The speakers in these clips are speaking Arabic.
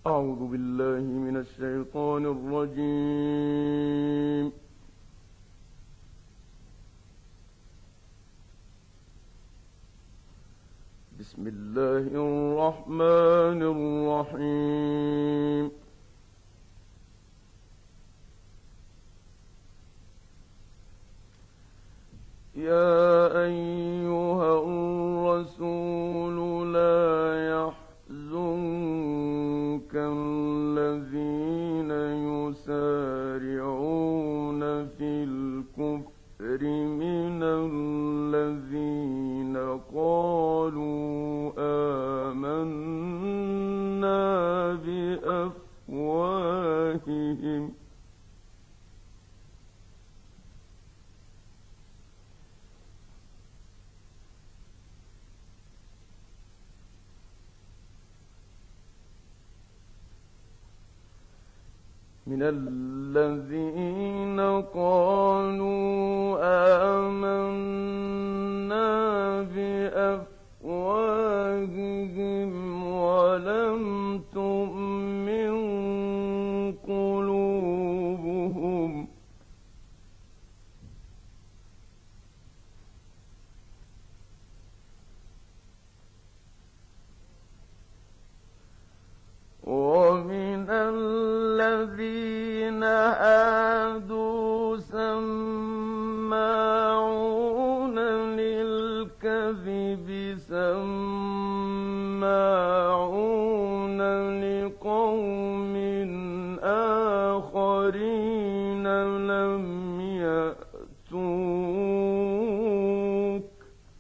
أعوذ بالله من الشيطان الرجيم. بسم الله الرحمن الرحيم. يا أيها الرسول لا يحزنك الذين يسارعون في الكفر من الذين قالوا آمنا بأفواههم من الذين قالوا آمنا بأفواههم ولم تؤمن قلوبهم ومن الذين هادوا سماعون للكذب سماعون لقوم آخرين لم يأتوك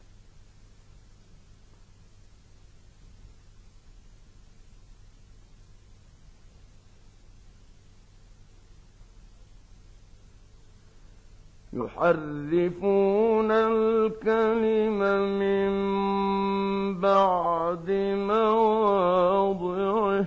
يحرفون الكلم من بعد مواضعه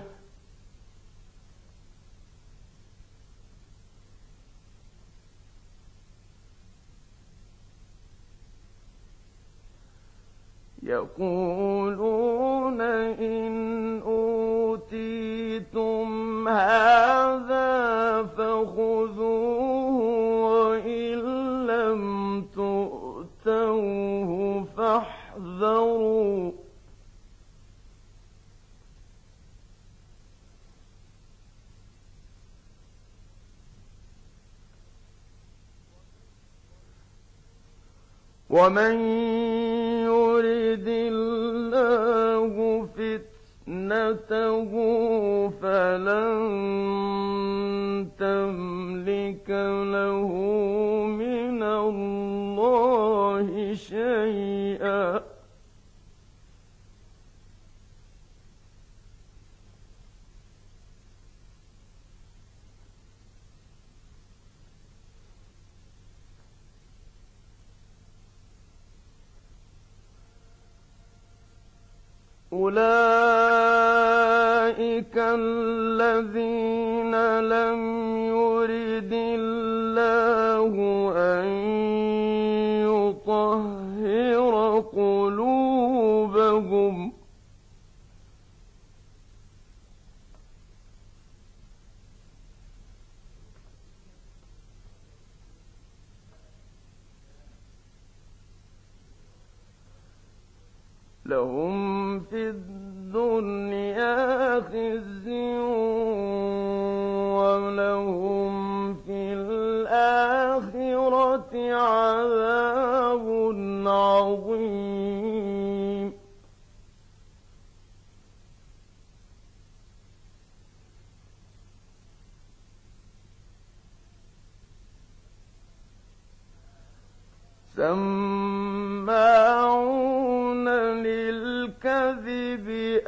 يقولون إن أوتيتم هذا فخذوه وإن لم تؤتوه فاحذروا ومن يرد الله فتنته فلن تملك له من الله شيئا أولئك الذين لم يرد الله أن يطهر قلوبهم لهم في الدنيا خزي ولهم في الآخرة عذاب عظيم سماعون للكذب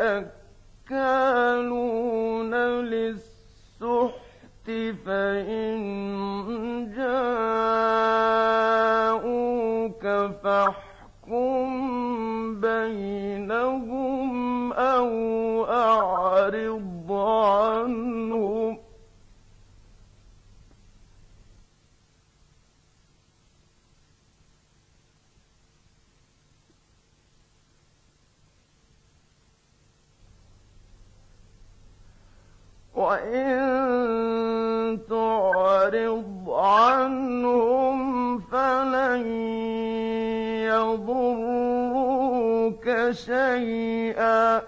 أكالون للسحت فإن جاءوك فاحكم بينهم أو أعرض عنهم وَإِن تُعْرِضْ عَنْهُمْ فَلَن يَضُرُّوكَ شَيْئًا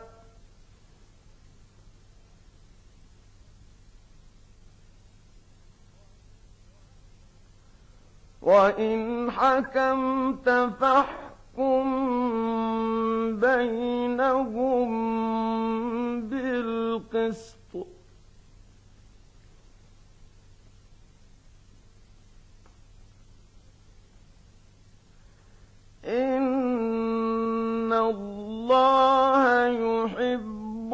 وَإِنْ حَكَمْتَ فَاحْكُم بَيْنَهُم بِالْقِسْطِ ۚ إِنَّ اللَّهَ يُحِبُّ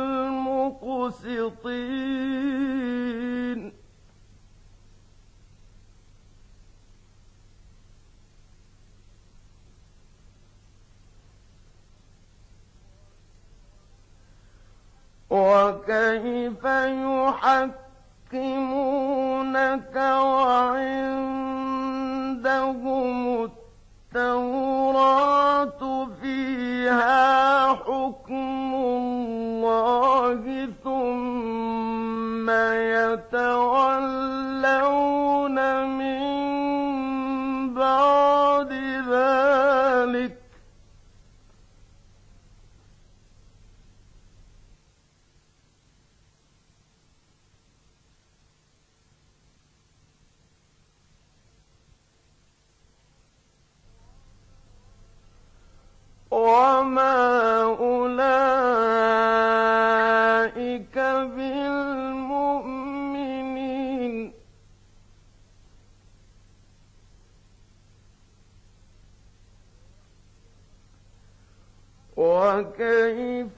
الْمُقْسِطِينَ. وَكَيْفَ يُحَكِّمُونَكَ وَعِندَهُمُ التَّوْرَاةُ فِيهَا حُكْمُ اللَّهِ ثُمَّ يَتَوَلَّوْنَ مِن بَعْدِ ذَلِكَ ۚ وَمَا أُولَٰئِكَ بِالْمُؤْمِنِينَ. وَكَيْفَ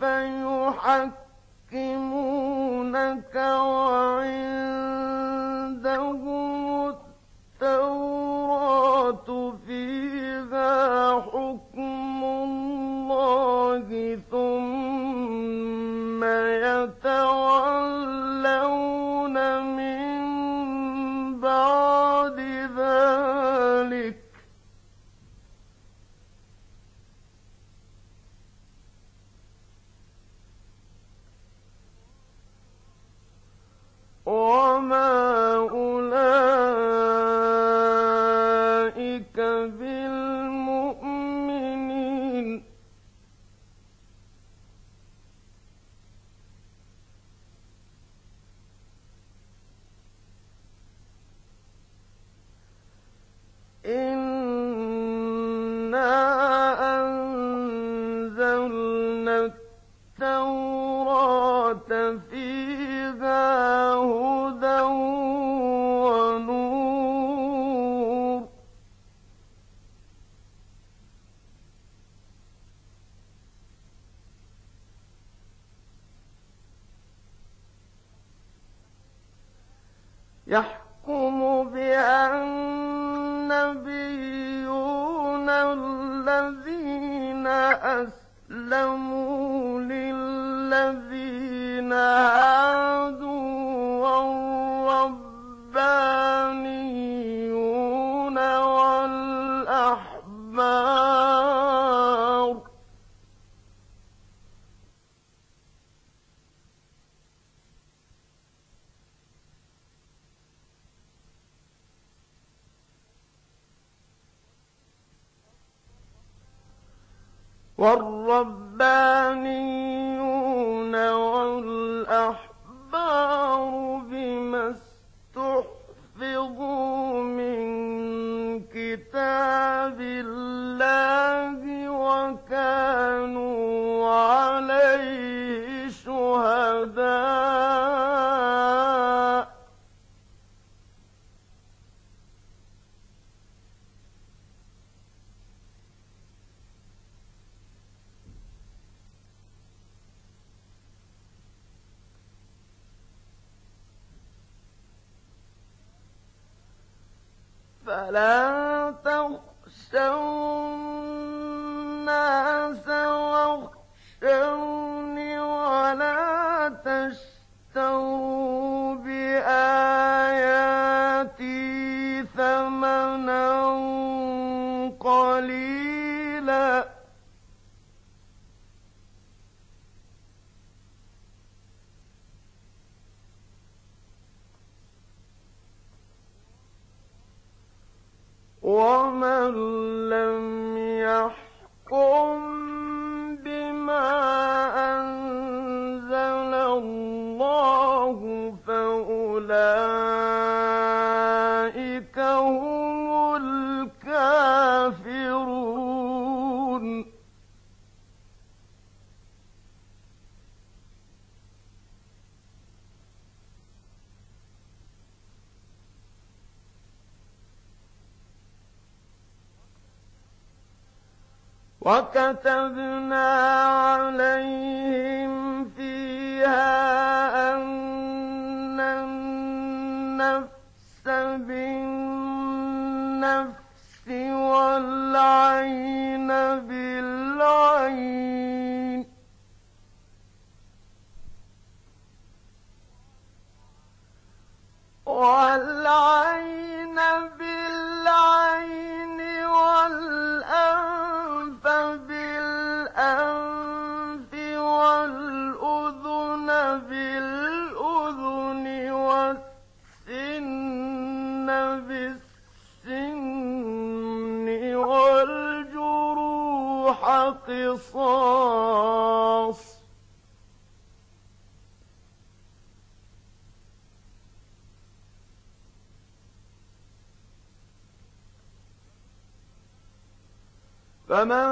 يُحَكِّمُونَكَ وَعِندَهُمُ التَّوْرَاةُ فِيهَا حُكْمُ اللَّهِ ثُمَّ يَتَوَلَّوْنَ مِن بَعْدِ ذَلِكَ ۚ وَمَا أُولَٰئِكَ بِالْمُؤْمِنِينَ. إِنَّا أَنزَلْنَا التَّوْرَاةَ فِيهَا هُدًى وَنُورٌ ۚ يَحْكُمُ بِهَا النَّبِيُّونَ الَّذِينَ أَسْلَمُوا لِلَّذِينَ هَادُوا وَالرَّبَّانِيُّونَ وَالْأَحْبَارُ بِمَا اسْتُحْفِظُوا مِن كِتَابِ اللَّهِ وَكَانُوا عَلَيْهِ شُهَدَاءَ ۚ فَلَا تَخْشَوُا النَّاسَ وَاخْشَوْنِ وَلَا تَشْتَرُوا بِآيَاتِي ثَمَنًا قَلِيلًا ۚ بما أنزل الله فأولئك هم الكافرون. وكتبنا عليهم فيها أن النفس بالنفس والعين بالعين والعين بالعين والأنف بالأنف والأذن بالأذن والسن بالسن والجروح قصاص. فمن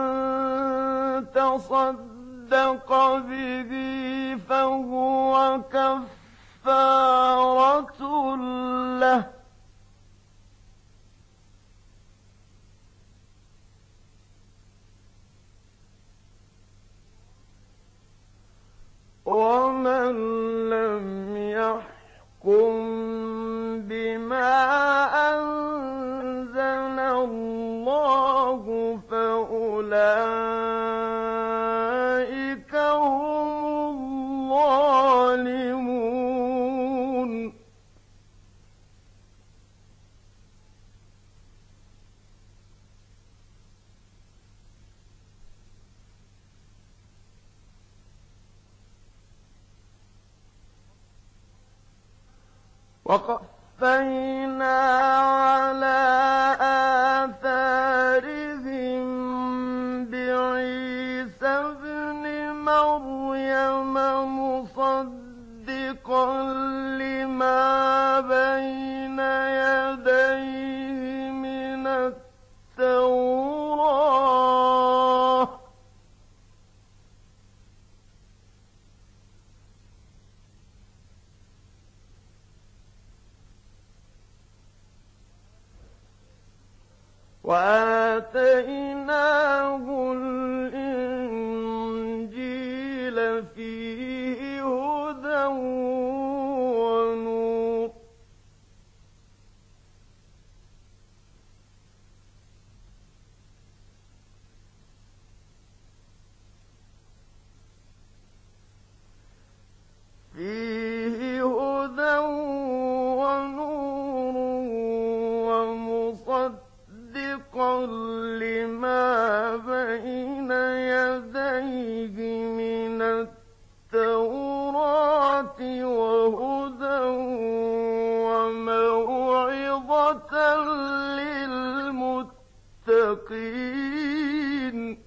تصدق به فهو كفارة له ومن لم يحكم بما أنزل الله فأولئك هم الظالمون. وقفينا على آثارهم بعيسى ابن مريم مصدقا لما بين يديه من التوراة وآتيناه الإنجيل فيه هدى ونور لما بين يديه من التوراة وهدى وموعظة للمتقين.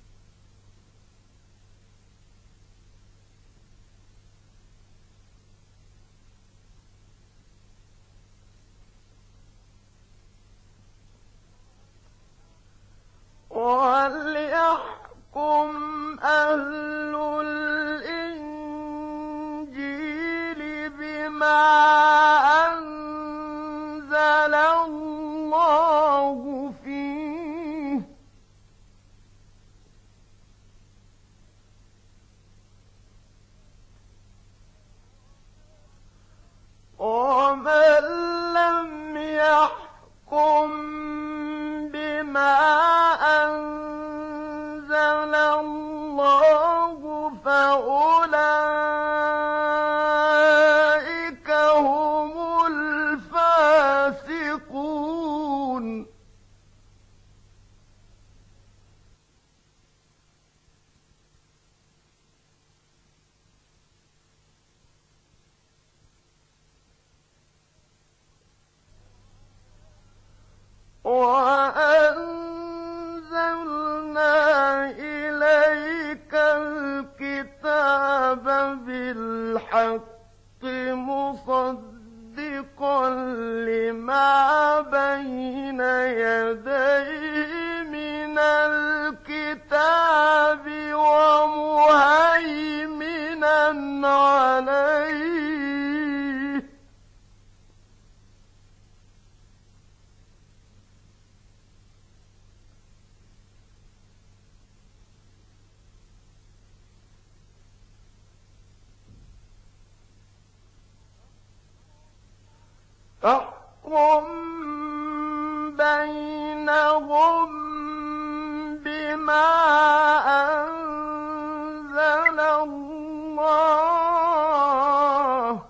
وليحكم أهل الإنجيل بما أنزل الله فيه ومن لم يحكم بما أنزل الله فأولئك هم الفاسقون. وأنزلنا فاحكم بينهم بما أنزل الله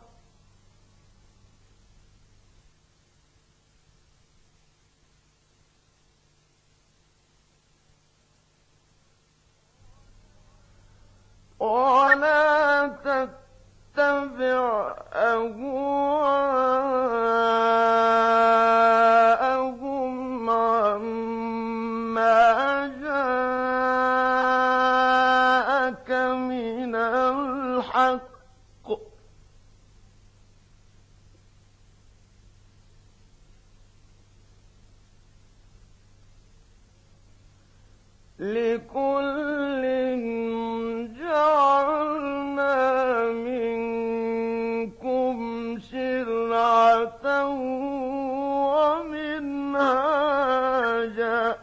ولا تتبع أهواءهم عما جاءك من الحق لكل جعلنا منكم شرعة ومنهاجا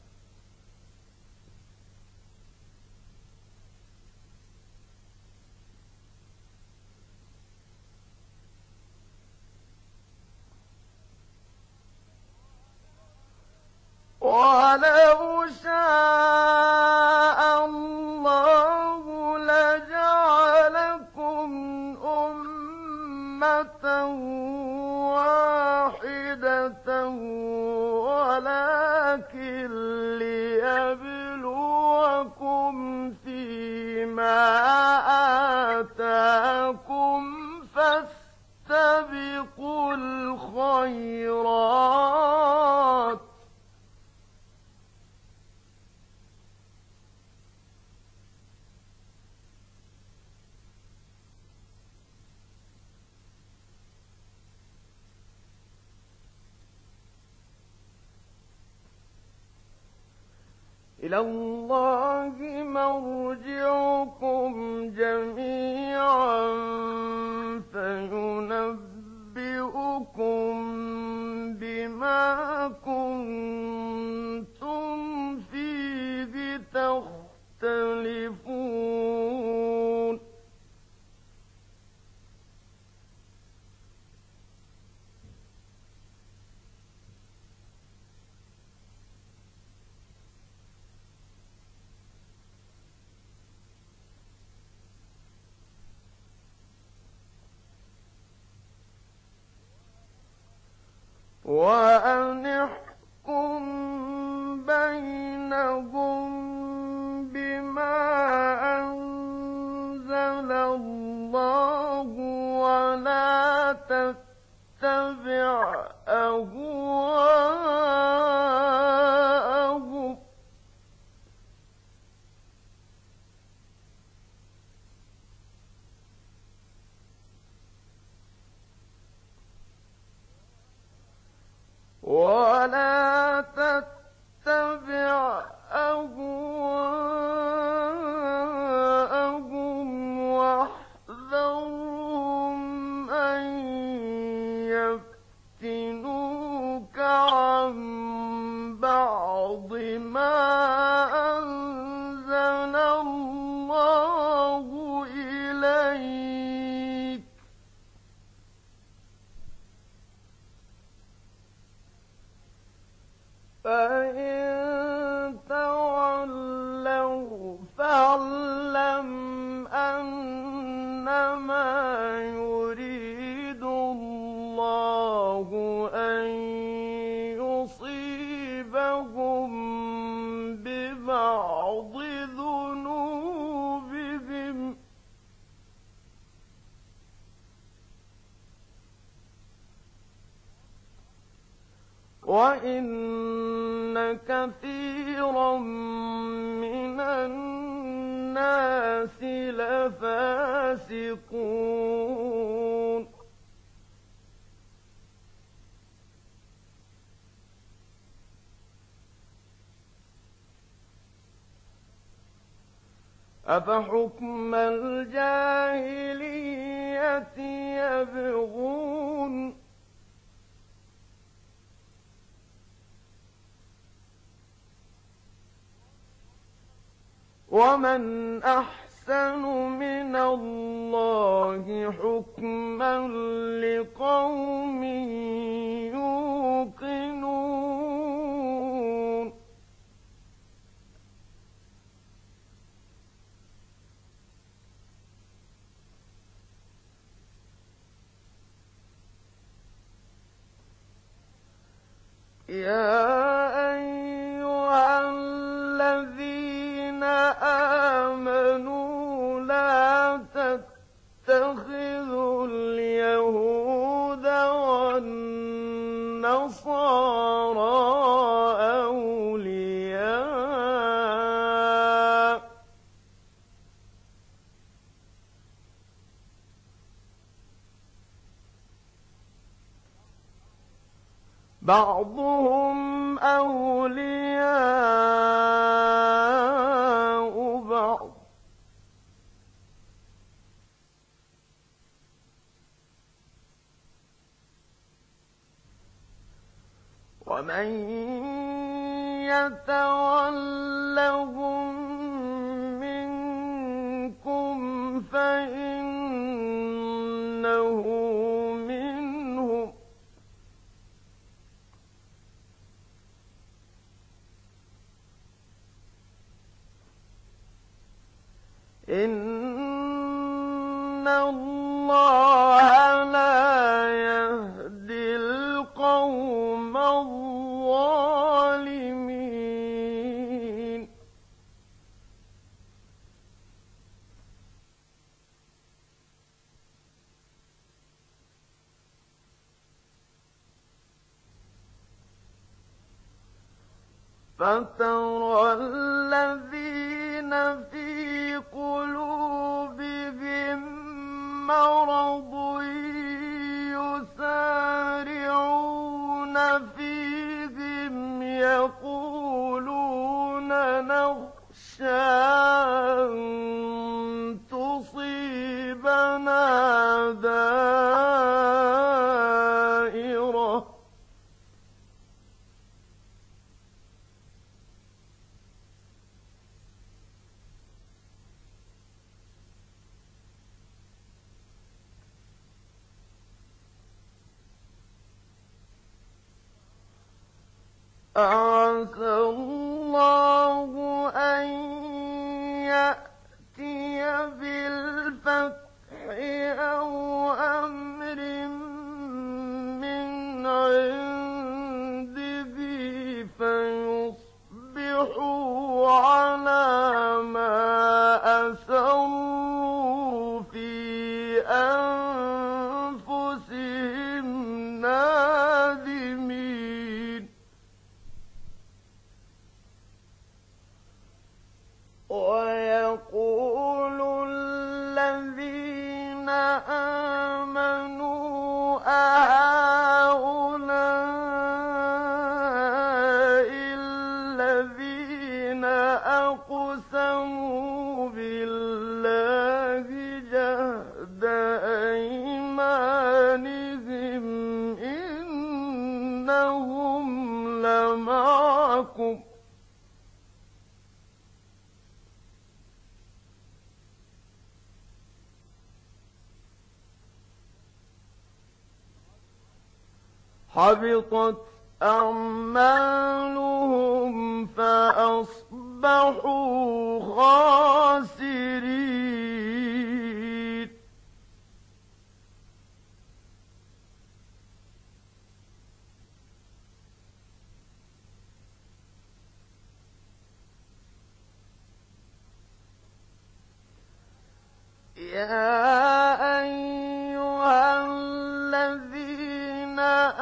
ولو شاء الله لجعلكم أمة واحدة ولكن ليبلوكم فيما آتاكم فاستبقوا الخيرات إلى الله مرجعكم جميعا فينبئكم بما كنتم فيه تختلفون وأن احكم بينهم بما أنزل الله ولا تتبع أهواءهم ولا تتبع أهواءهم واحذرهم أن يفتنوك عن بعض ما أنزل الله إليك فإن تولوا فاعلم أنما يريد الله أن يصيبهم ببعض ذنوبهم وإن كثيرا من الناس لفاسقون أفحكم الجاهلية يبغون ومن أحسن أحسن من الله حكما لقوم يوقنون يا أيها الذين آمنوا لا تتخذوا اليهود والنصارى أولياء بعضهم أولياء بعض ومن يتولهم منكم فإنه منهم إن الله لا يهدي القوم الظالمين فترى الذين في قلوبهم مرض يسارعون فيهم يقولون نخشى أن تصيبنا دائرة عسى الله أن يأتي بالفتح أو أمر من عنده فيصبحوا على ما أسروا في أنفسهم نادمين ويقول الذين آمنوا أهؤلاء الذين أقسموا بالله جهد أيمانهم إنهم لمعكم حبطت أعمالهم فأصبحوا خاسرين يا أيها الذين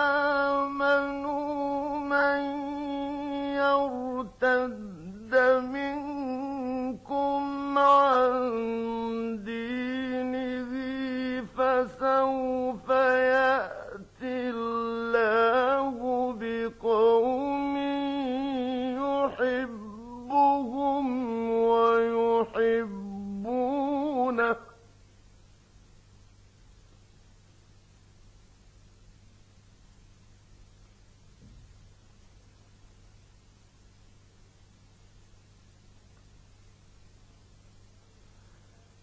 آمنوا من يرتد منكم عن دينه فسوف يأتي الله بقوم يحبهم ويحبونه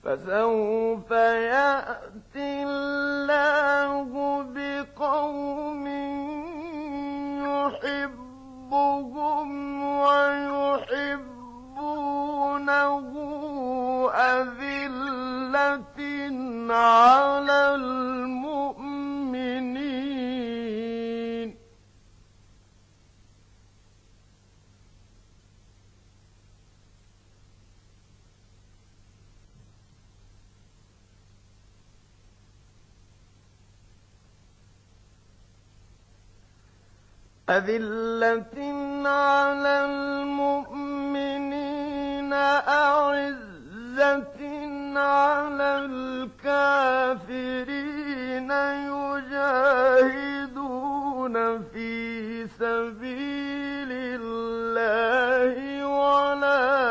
فسوف يأتي الله بقوم يحبهم ويحبونه أذلة على المؤمنين أذلة على المؤمنين أعزة على الكافرين يجاهدون في سبيل الله ولا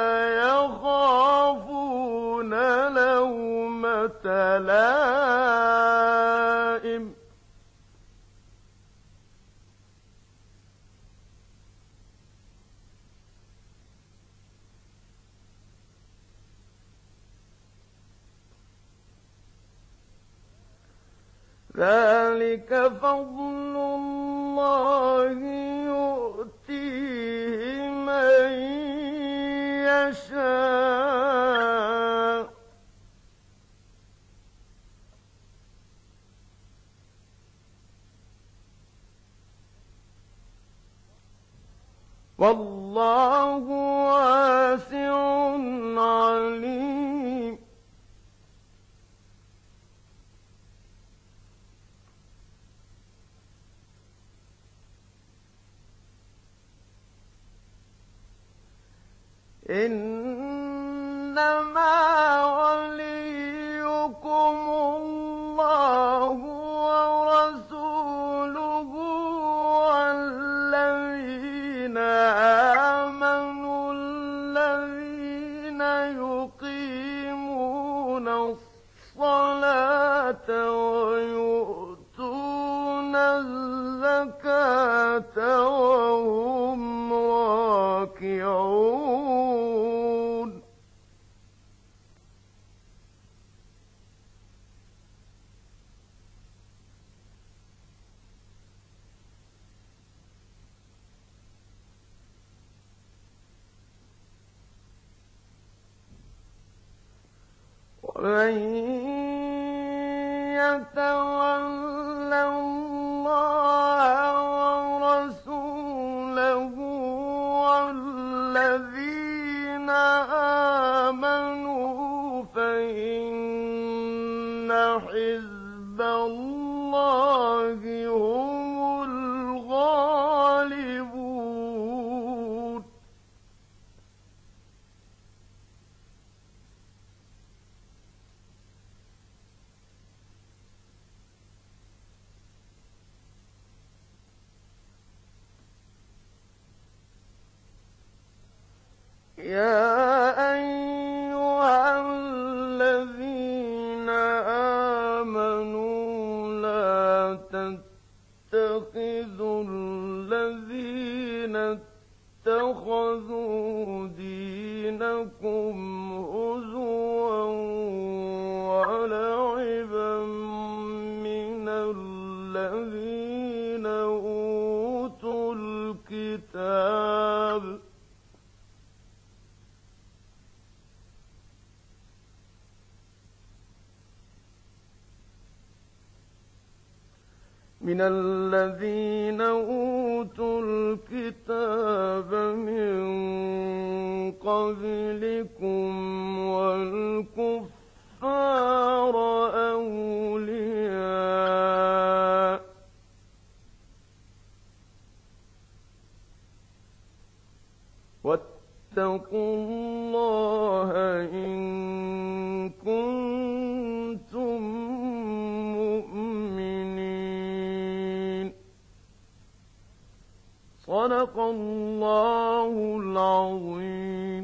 يخافون لومة لائم ذلك فضل الله يؤتيه من يشاء والله واسع عليم إنما وليكم الله ورسوله والذين آمنوا الذين يقيمون الصلاة ويؤتون الزكاة وهم راكعون ومن يتول الله ورسوله والذين آمنوا فإن حزب الله هم الغالبون يا أيها الذين آمنوا لا تتخذوا الذين اتخذوا دينكم هزوا ولعبا من الذين أوتوا الكتاب من قبلكم والكفار أولياء واتقوا الله إن كنتم مؤمنين صدق الله العظيم